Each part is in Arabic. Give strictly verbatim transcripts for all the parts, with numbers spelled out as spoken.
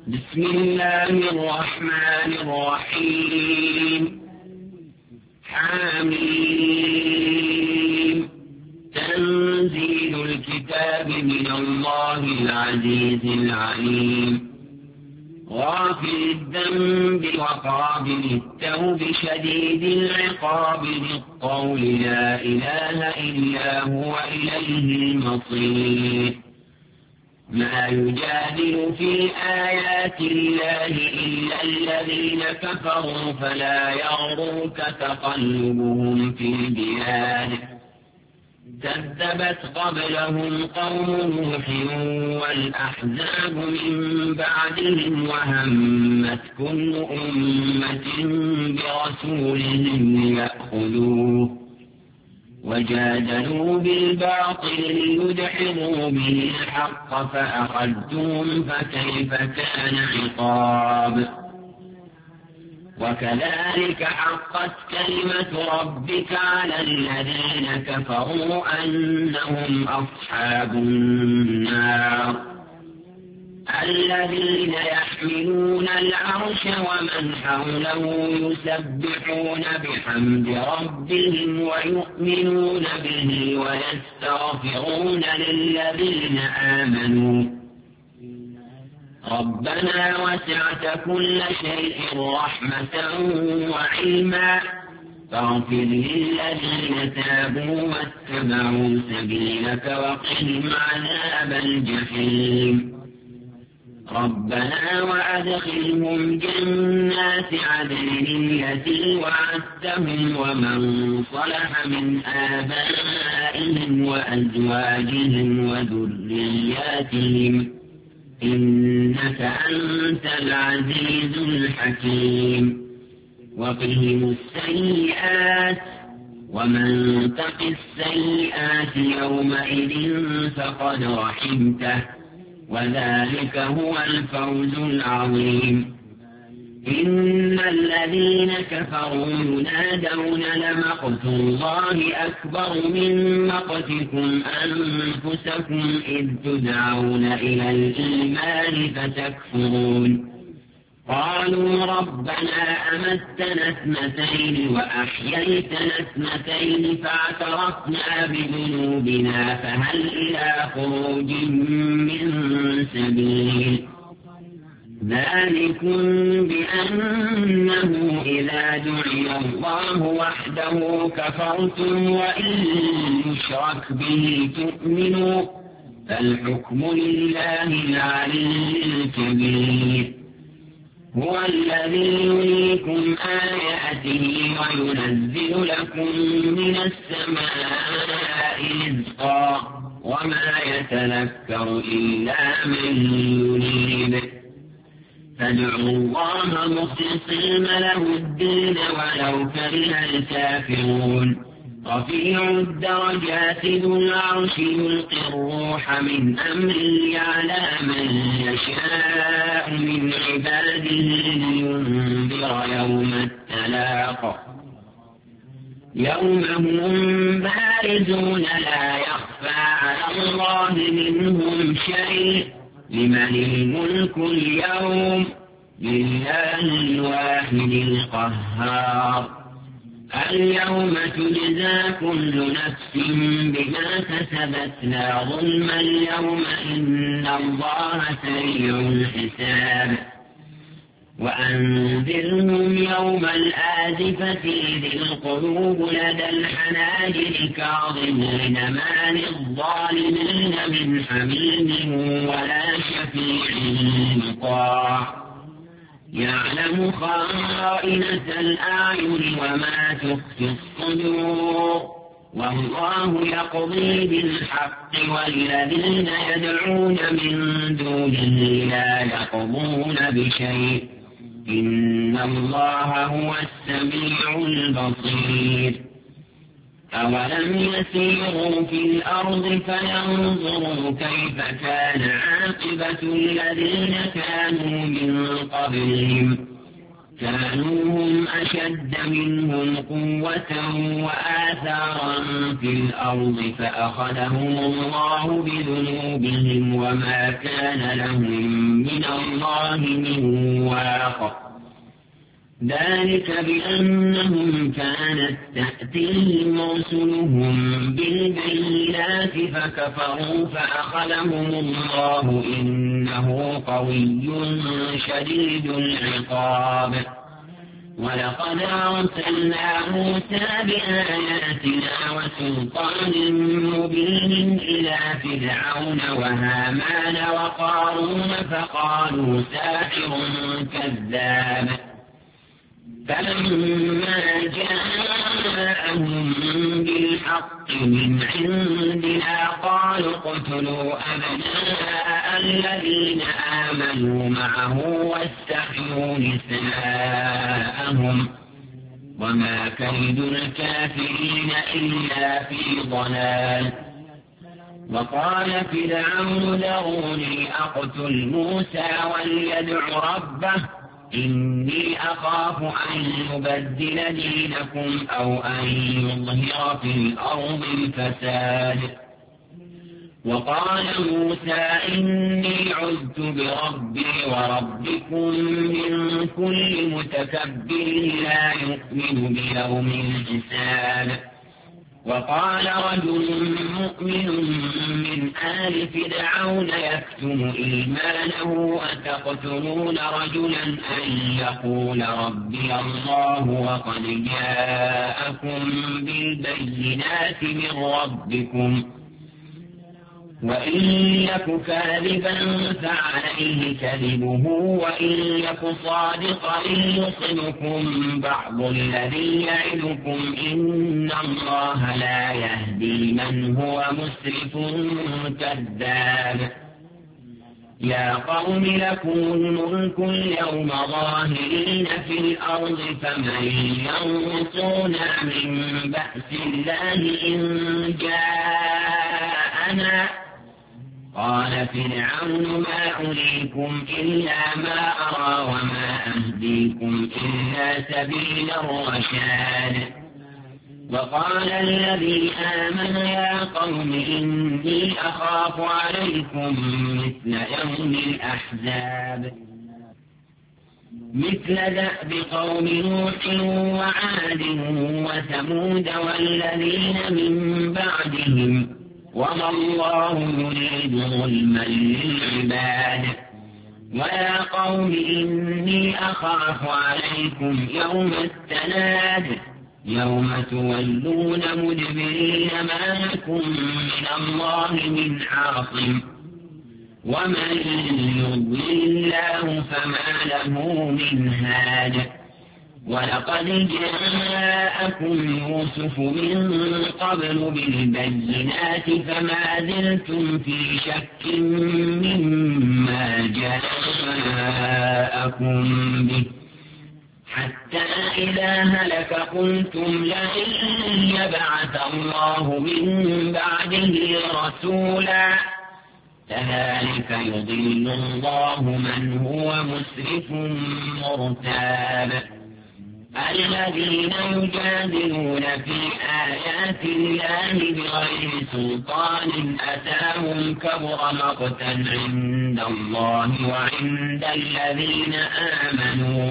بسم الله الرحمن الرحيم. حميم. تنزيل الكتاب من الله العزيز العليم. غافر الذنب وقابل التوب شديد العقاب ذي الطول لا إله إلا هو إليه المصير. ما يجادل في آيات الله إلا الذين كفروا فلا يغرك تقلبهم في البلاد. كذبت قبلهم قوم نوح والأحزاب من بعدهم وهمت كل أمة برسولهم ليأخذوه وجادلوا بالباطل ليدحضوا به الحق فأخذتهم فكيف كان عقاب. وكذلك حقت كلمة ربك على الذين كفروا أنهم أصحاب النار. الذين يحملون العرش ومن حوله يسبحون بحمد ربهم ويؤمنون به ويستغفرون للذين آمنوا ربنا وسعت كل شيء رحمة وعلما فاغفر للذين تابوا واتبعوا سبيلك وقهم عذاب الجحيم. ربنا وأدخلهم جنات عدن التي وعدتهم ومن صلح من آبائهم وأزواجهم وذرياتهم إنك أنت العزيز الحكيم. وقهم السيئات ومن تق السيئات يومئذ فقد رحمته وذلك هو الفوز العظيم. إن الذين كفروا ينادون لمقت الله أكبر من مقتكم أنفسكم إذ تدعون إلى الإيمان فتكفرون. قالوا ربنا أمتنا اثنتين وأحييتنا اثنتين فاعترفنا بذنوبنا فهل إلى خروج من سبيل. ذلكم بأنه إذا دعي الله وحده كفرتم وإن يشرك به تؤمنوا فالحكم لله العلي الكبير. هو الذي يريكم آياته وينزل لكم من السماء رزقا وما يتذكر إلا من يريد. فادعوا الله مخلصين له الدين ولو كره الكافرون. رفيع الدرجات ذو العرش يلقي الروح من أمره على من يشاء من عباده لينذر يوم التلاق يوم هم بارزون لا يخفى على الله منهم شيء. لمن الملك اليوم لله الواحد القهار. اليوم تجزى كل نفس بما كسبت لا ظلم اليوم إن الله سريع الحساب. وأنذرهم يوم الآزفة إذ القلوب لدى الحناجر كاظمين ما للظالمين من حميم ولا شفيع مطاع. يعلم خائنة الأعين وما تخفي الصدور والله يقضي بالحق والذين يدعون من دونه لا يقضون بشيء إن الله هو السميع البصير. أولم يسيروا في الأرض فينظروا كيف كان عاقبة الذين كانوا من قبلهم كانوا هم أشد منهم قوة وآثارا في الأرض فأخذهم الله بذنوبهم وما كان لهم من الله من واق. ذلك بأنهم كانت تأتيهم رسلهم بالبينات فكفروا فأخذهم الله إنه قوي شديد العقاب. ولقد أرسلنا موسى بآياتنا وسلطان مبين إلى فرعون وهامان وقارون فقالوا ساحر كذاب. فلما جاءهم بالحق من عندنا قالوا اقتلوا أبناء الذين آمنوا معه واستحيوا نساءهم وما كيد الكافرين إلا في ضلال. وقال فرعون ذروني أقتل موسى وليدع ربه إني أخاف أن يبدل دينكم أو أن يظهر في الأرض الفساد. وقال موسى إني عذت بربي وربكم من كل متكبر لا يؤمن بيوم الحساب. وقال رجل مؤمن من آل فرعون يكتم إيمانه أتقتلون رجلا أن يقول ربي الله وقد جاءكم بالبينات من ربكم وإن يك كاذبا فعليه كذبه وإن يك صادقا يصبكم بعض الذي يعدكم إن الله لا يهدي من هو مسرف كذاب. يا قوم لكم الملك اليوم ظاهرين في الأرض فمن ينصرنا من بأس الله إن جاءنا. قال فرعون ما أريكم إلا ما أرى وما أهديكم إلا سبيل الرشاد. وقال الذي آمن يا قوم إني أخاف عليكم مثل يوم الأحزاب مثل دأب قوم نوح وعاد وثمود والذين من بعدهم وما الله يريد ظلما للعباد. ويا قوم إني أخاف عليكم يوم التناد يوم تولون مدبرين ما لكم من الله من عاصم ومن يضلل الله فما له من هاد. ولقد جاءكم يوسف من قبل بالبينات فما زلتم في شك مما جاءكم به حتى إذا هلك قلتم لئن يبعث الله من بعده رسولا كذلك يضل الله من هو مسرف مرتاب. الذين يجادلون في آيات الله بغير سلطان أتاهم كبر مقتا عند الله وعند الذين آمنوا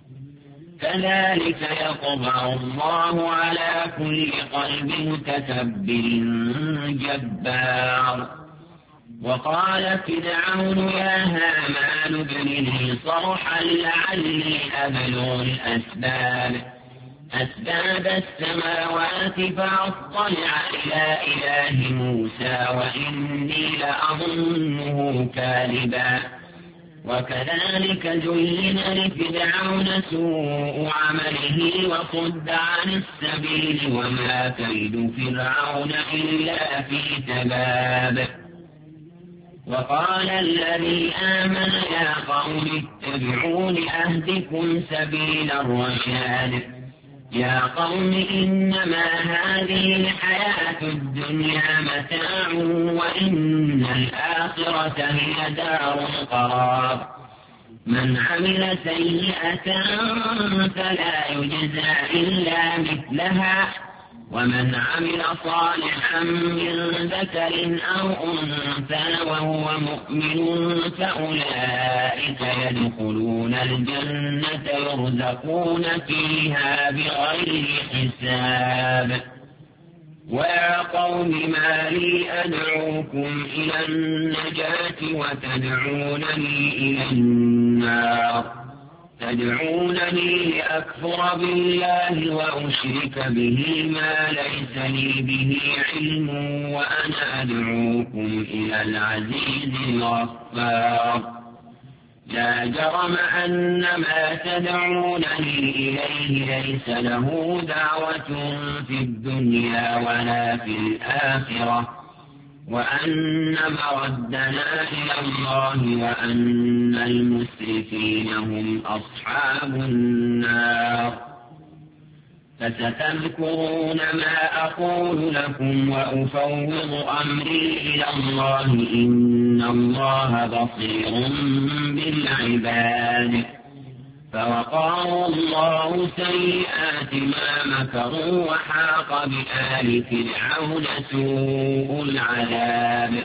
كذلك يطبع الله على كل قلب متكبر جبار. وقال فرعون يا هامان ابن لي صرحا لعلي أبلغ الأسباب أسباب السماوات فأطلع إلى إله موسى وإني لأظنه كاذبا. وكذلك زين لفرعون سوء عمله وصد عن السبيل وما كيد فرعون إلا في تباب. وقال الذي آمن يا قوم اتبعون أهدكم سبيل الرشاد. يا قوم إنما هذه الحياة الدنيا متاع وإن الآخرة هي دار القرار. من عمل سيئة فلا يجزى إلا مثلها ومن عمل صالحا من ذكر أو أنثى وهو مؤمن فأولئك يدخلون الجنة يرزقون فيها بغير حساب. ويا قوم ما لي أدعوكم إلى النجاة وتدعونني إلى النار تدعونني لأكفر بالله وأشرك به ما ليس لي به علم وأنا أدعوكم إلى العزيز الغفار. لا جرم أن ما تدعونني إليه ليس له دعوة في الدنيا ولا في الآخرة وأن مردنا إلى الله وأن المسرفين هم أصحاب النار. فستذكرون ما أقول لكم وأفوض أمري إلى الله إن الله بصير بالعباد. فوقاه الله سيئات ما مكروا وحاق بآل فرعون سوء العذاب.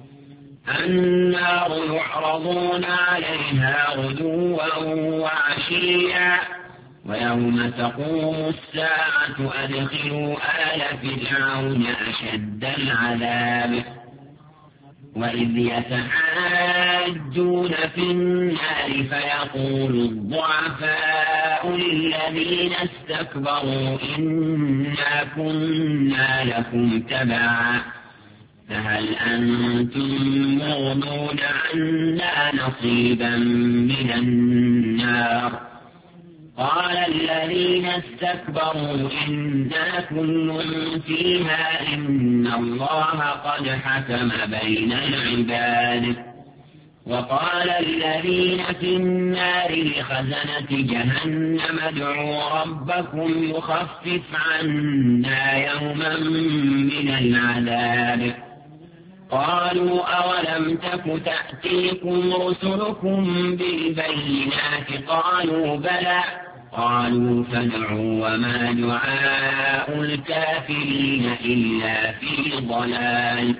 النار يعرضون عليها غدوا وعشيا ويوم تقوم الساعة أدخلوا آل فرعون أشد العذاب. وإذ يتحاجون في النار فيقول الضعفاء للذين استكبروا إنا كنا لكم تبعا فهل أنتم مغنون عنا نصيبا من النار. قال الذين استكبروا إنا كل فيها إن الله قد حكم بين العباد. وقال الذين في النار لخزنة جهنم ادعوا ربكم يخفف عنا يوما من العذاب. قالوا أولم تك تأتيكم رسلكم بالبينات قالوا بلى قالوا فادعوا وما دعاء الكافرين إلا في ضلال.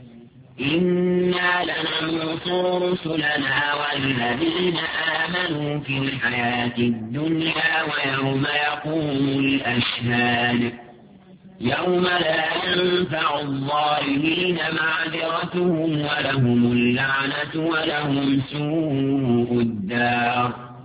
إنا لننصر رسلنا والذين آمنوا في الحياة الدنيا ويوم يقوم الأشهاد يوم لا ينفع الظالمين معذرتهم ولهم اللعنة ولهم سوء الدار.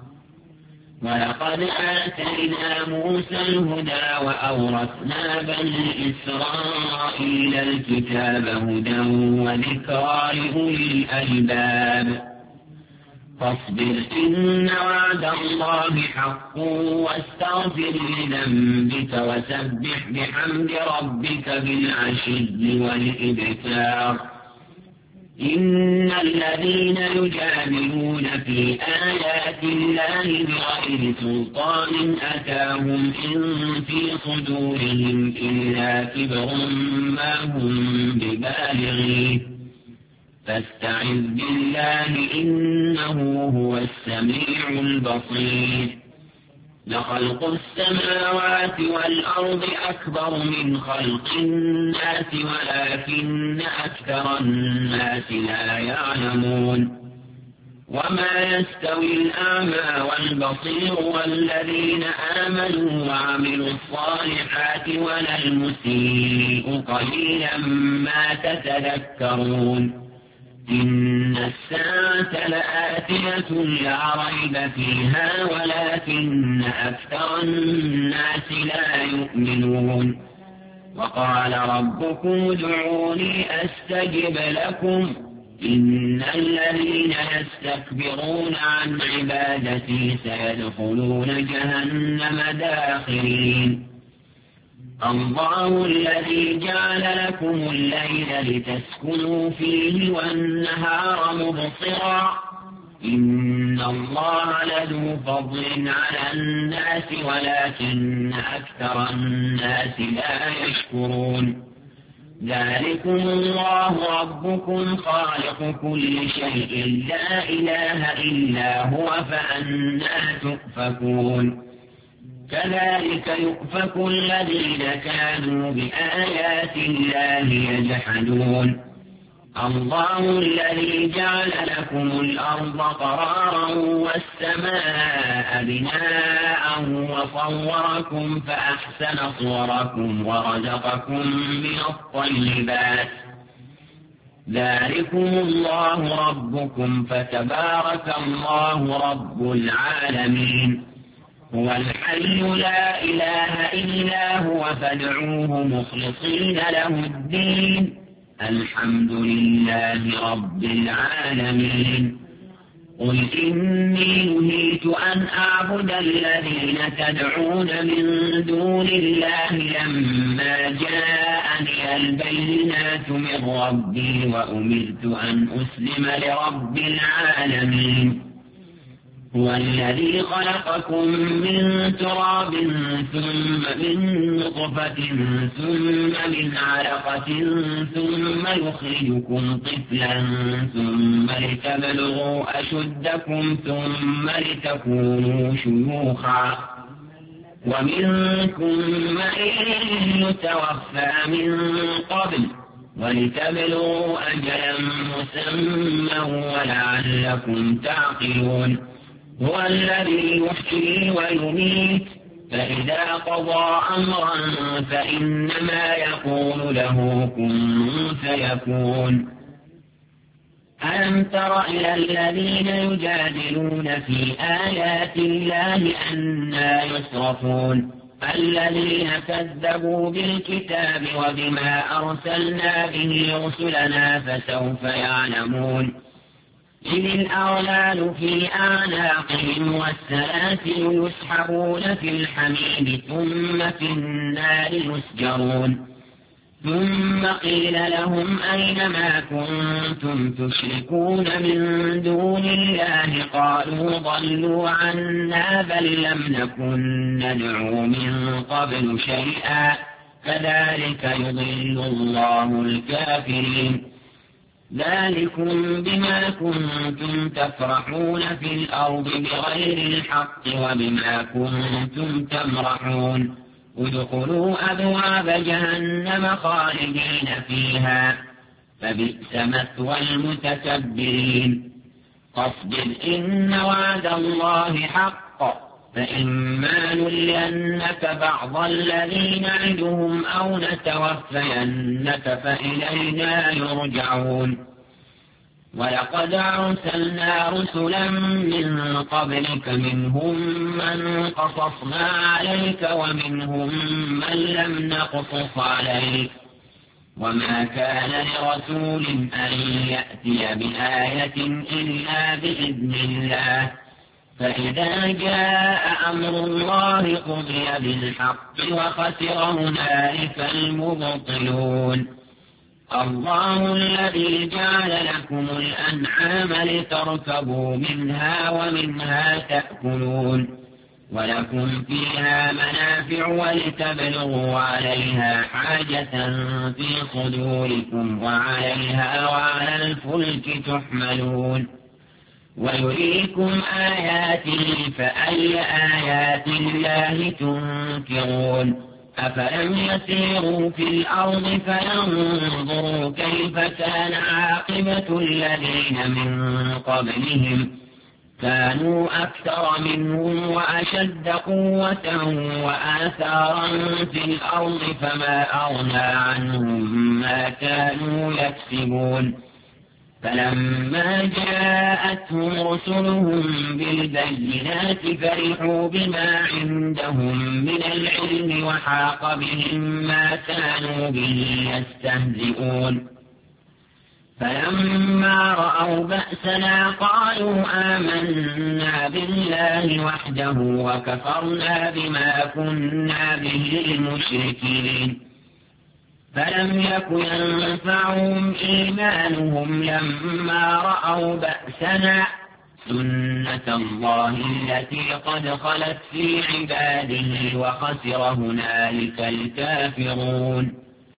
ولقد آتينا موسى الهدى وأورثنا بني إسرائيل الكتاب هدى وذكرى لأولي الألباب. فاصبر إن وعد الله حق واستغفر لذنبك وسبح بحمد ربك بالعشي والإبكار. إن الذين يجادلون في آيات الله بغير سلطان أتاهم إن في صدورهم إلا كبر ما هم ببالغيه فاستعذ بالله إنه هو السميع البصير. لخلق السماوات والأرض أكبر من خلق الناس ولكن أكثر الناس لا يعلمون. وما يستوي الأعمى والبصير والذين آمنوا وعملوا الصالحات ولا المسيء قليلا ما تتذكرون. إن الساعة لآتية لا ريب فيها ولكن أكثر الناس لا يؤمنون. وقال ربكم ادعوني أستجب لكم إن الذين يستكبرون عن عبادتي سيدخلون جهنم داخرين. الله الذي جعل لكم الليل لتسكنوا فيه والنهار مبصرا إن الله لذو فضل على الناس ولكن أكثر الناس لا يشكرون. ذلكم الله ربكم خالق كل شيء لا إله إلا هو فأنى تؤفكون كذلك يؤفك الذين كانوا بآيات الله يجحدون الله الذي جعل لكم الأرض قرارا والسماء بناء وصوركم فأحسن صوركم ورزقكم من الطيبات ذلكم الله ربكم فتبارك الله رب العالمين هو الحي لا إله إلا هو فادعوه مخلصين له الدين الحمد لله رب العالمين قل إني نهيت أن أعبد الذين تدعون من دون الله لما جاءني البينات من ربي وأمرت أن أسلم لرب العالمين هو الذي خلقكم من تراب ثم من نطفة ثم من علقة ثم يخرجكم طفلا ثم لتبلغوا أشدكم ثم لتكونوا شيوخا ومنكم من يتوفى من قبل ولتبلغوا أجلا مسمى ولعلكم تعقلون هو الذي يحيي ويميت فإذا قضى أمرا فإنما يقول له كن فيكون ألم تر إلى الذين يجادلون في آيات الله أنى يصرفون الذين كذبوا بالكتاب وبما أرسلنا به رسلنا فسوف يعلمون إذ الأغلال في أعناقهم والسلاسل يسحبون في الحميم ثم في النار يسجرون ثم قيل لهم أين ما كنتم تشركون من دون الله قالوا ضلوا عنا بل لم نكن ندعو من قبل شيئا كذلك يضل الله الكافرين ذلكم بما كنتم تفرحون في الأرض بغير الحق وبما كنتم تمرحون ادخلوا أبواب جهنم خالدين فيها فبئس مثوى المتكبرين فاصبر إن وعد الله حق فإما نرينك بعض الذي نعدهم أو نتوفينك فإلينا يرجعون ولقد أرسلنا رسلا من قبلك منهم من قصصنا عليك ومنهم من لم نقصص عليك وما كان لرسول أن يأتي بآية إلا بإذن الله فإذا جاء أمر الله قضي بالحق وخسر هنالك المبطلون الله الذي جعل لكم الأنعام لتركبوا منها ومنها تأكلون ولكم فيها منافع ولتبلغوا عليها حاجة في صدوركم وعليها وعلى الفلك تحملون ويريكم آياته فأي آيات الله تنكرون أفلم يسيروا في الأرض فينظروا كيف كان عاقبة الذين من قبلهم كانوا أكثر منهم وأشد قوة وآثارا في الأرض فما أغنى عنهم ما كانوا يكسبون فلما جاءتهم رسلهم بالبينات فرحوا بما عندهم من العلم وحاق بهم ما كانوا به يستهزئون فلما رأوا بأسنا قالوا آمنا بالله وحده وكفرنا بما كنا به مشركين فلم يك ينفعهم إيمانهم لما رأوا بأسنا سنة الله التي قد خلت في عباده وخسر هنالك الكافرون